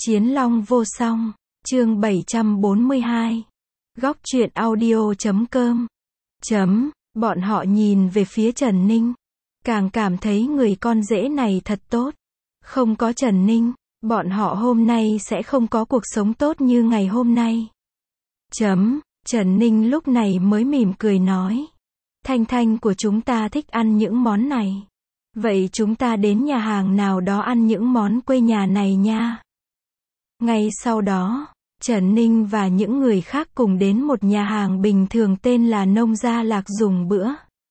Chiến Long vô song, chương 742. Góc truyện audio.com. Bọn họ nhìn về phía Trần Ninh. Càng cảm thấy người con rể này thật tốt. Không có Trần Ninh, bọn họ hôm nay sẽ không có cuộc sống tốt như ngày hôm nay. Trần Ninh lúc này mới mỉm cười nói. Thanh Thanh của chúng ta thích ăn những món này. Vậy chúng ta đến nhà hàng nào đó ăn những món quê nhà này nha. Ngay sau đó, Trần Ninh và những người khác cùng đến một nhà hàng bình thường tên là Nông Gia Lạc dùng bữa.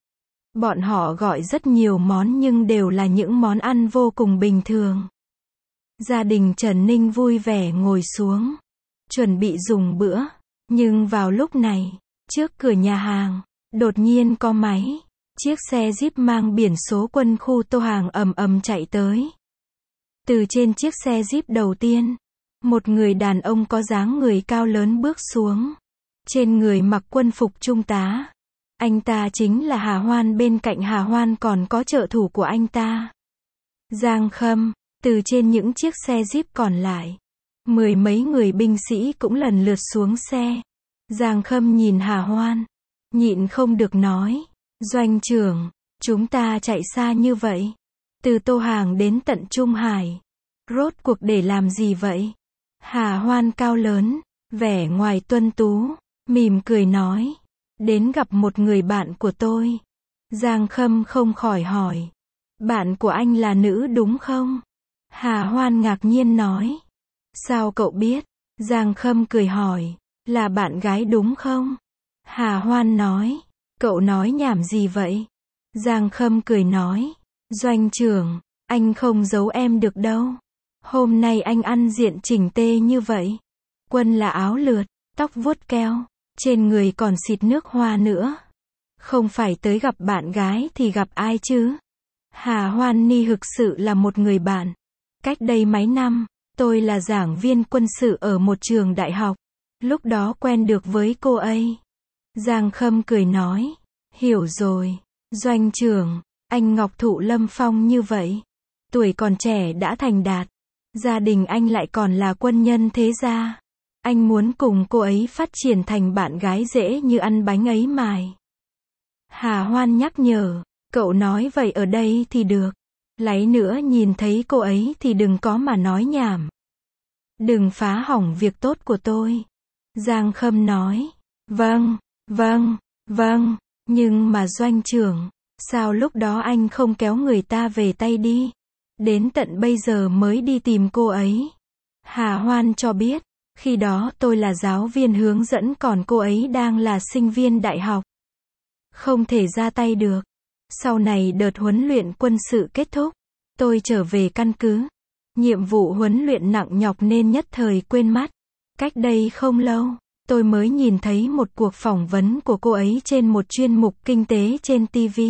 Bọn họ gọi rất nhiều món nhưng đều là những món ăn vô cùng bình thường. Gia đình Trần Ninh vui vẻ ngồi xuống, chuẩn bị dùng bữa. Nhưng vào lúc này, trước cửa nhà hàng, đột nhiên có máy. Chiếc xe Jeep mang biển số quân khu Tô Hàng ầm ầm chạy tới. Từ trên chiếc xe Jeep đầu tiên, một người đàn ông có dáng người cao lớn bước xuống. Trên người mặc quân phục trung tá. Anh ta chính là Hà Hoan, bên cạnh Hà Hoan còn có trợ thủ của anh ta. Giang Khâm. Từ trên những chiếc xe Jeep còn lại, mười mấy người binh sĩ cũng lần lượt xuống xe. Giang Khâm nhìn Hà Hoan, nhịn không được nói. Doanh trưởng, chúng ta chạy xa như vậy. Từ Tô Hàng đến tận Trung Hải. Rốt cuộc để làm gì vậy? Hà Hoan cao lớn, vẻ ngoài tuấn tú, mỉm cười nói. Đến gặp một người bạn của tôi. Giang Khâm không khỏi hỏi. Bạn của anh là nữ đúng không? Hà Hoan ngạc nhiên nói. Sao cậu biết? Giang Khâm cười hỏi. Là bạn gái đúng không? Hà Hoan nói. Cậu nói nhảm gì vậy? Giang Khâm cười nói. Doanh trưởng, anh không giấu em được đâu. Hôm nay anh ăn diện chỉnh tê như vậy. Quân là áo lượt, tóc vuốt keo, trên người còn xịt nước hoa nữa. Không phải tới gặp bạn gái thì gặp ai chứ? Hà Hoan Ni thực sự là một người bạn. Cách đây mấy năm, tôi là giảng viên quân sự ở một trường đại học. Lúc đó quen được với cô ấy. Giang Khâm cười nói. Hiểu rồi. Doanh trưởng, anh Ngọc Thụ Lâm Phong như vậy. Tuổi còn trẻ đã thành đạt. Gia đình anh lại còn là quân nhân thế gia. Anh muốn cùng cô ấy phát triển thành bạn gái dễ như ăn bánh ấy mài. Hà Hoan nhắc nhở. Cậu nói vậy ở đây thì được. Lấy nữa nhìn thấy cô ấy thì đừng có mà nói nhảm. Đừng phá hỏng việc tốt của tôi. Giang Khâm nói. Vâng. Nhưng mà doanh trưởng, sao lúc đó anh không kéo người ta về tay đi? Đến tận bây giờ mới đi tìm cô ấy. Hà Hoan cho biết, khi đó tôi là giáo viên hướng dẫn còn cô ấy đang là sinh viên đại học. Không thể ra tay được. Sau này đợt huấn luyện quân sự kết thúc, tôi trở về căn cứ. Nhiệm vụ huấn luyện nặng nhọc nên nhất thời quên mất. Cách đây không lâu, tôi mới nhìn thấy một cuộc phỏng vấn của cô ấy trên một chuyên mục kinh tế trên TV.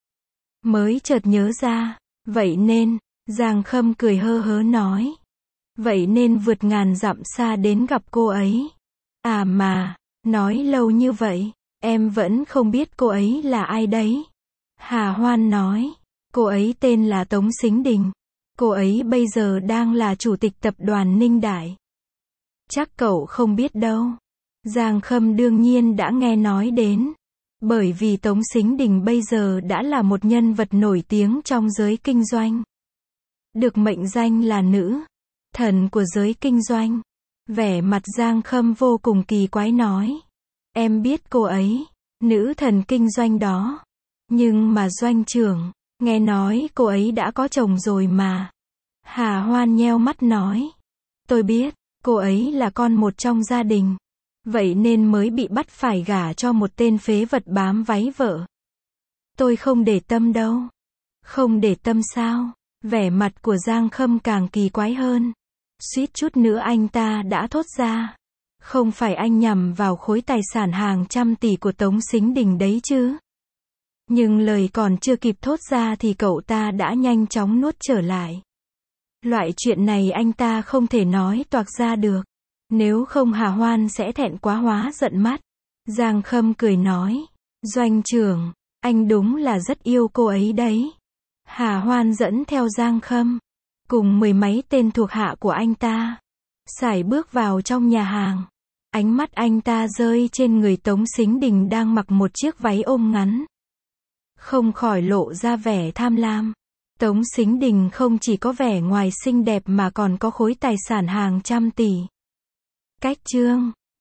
Mới chợt nhớ ra, vậy nên, Giang Khâm cười hơ hớ nói. Vậy nên vượt ngàn dặm xa đến gặp cô ấy. À mà, nói lâu như vậy, em vẫn không biết cô ấy là ai đấy. Hà Hoan nói, cô ấy tên là Tống Sính Đình. Cô ấy bây giờ đang là chủ tịch tập đoàn Ninh Đại. Chắc cậu không biết đâu. Giang Khâm đương nhiên đã nghe nói đến. Bởi vì Tống Sính Đình bây giờ đã là một nhân vật nổi tiếng trong giới kinh doanh. Được mệnh danh là nữ thần của giới kinh doanh. Vẻ mặt Giang Khâm vô cùng kỳ quái nói. Em biết cô ấy, nữ thần kinh doanh đó. Nhưng mà doanh trưởng, nghe nói cô ấy đã có chồng rồi mà. Hà Hoan nheo mắt nói. Tôi biết, cô ấy là con một trong gia đình. Vậy nên mới bị bắt phải gả cho một tên phế vật bám váy vợ. Tôi không để tâm đâu. Không để tâm sao? Vẻ mặt của Giang Khâm càng kỳ quái hơn. Suýt chút nữa anh ta đã thốt ra. Không phải anh nhằm vào khối tài sản hàng trăm tỷ của Tống Sính Đình đấy chứ? Nhưng lời còn chưa kịp thốt ra thì cậu ta đã nhanh chóng nuốt trở lại. Loại chuyện này anh ta không thể nói toạc ra được. Nếu không Hà Hoan sẽ thẹn quá hóa giận mắt. Giang Khâm cười nói. Doanh trưởng, anh đúng là rất yêu cô ấy đấy. Hà Hoan dẫn theo Giang Khâm, cùng mười mấy tên thuộc hạ của anh ta, Sải bước vào trong nhà hàng. Ánh mắt anh ta rơi trên người Tống Sính Đình đang mặc một chiếc váy ôm ngắn. Không khỏi lộ ra vẻ tham lam. Tống Sính Đình không chỉ có vẻ ngoài xinh đẹp mà còn có khối tài sản hàng trăm tỷ. Cách chương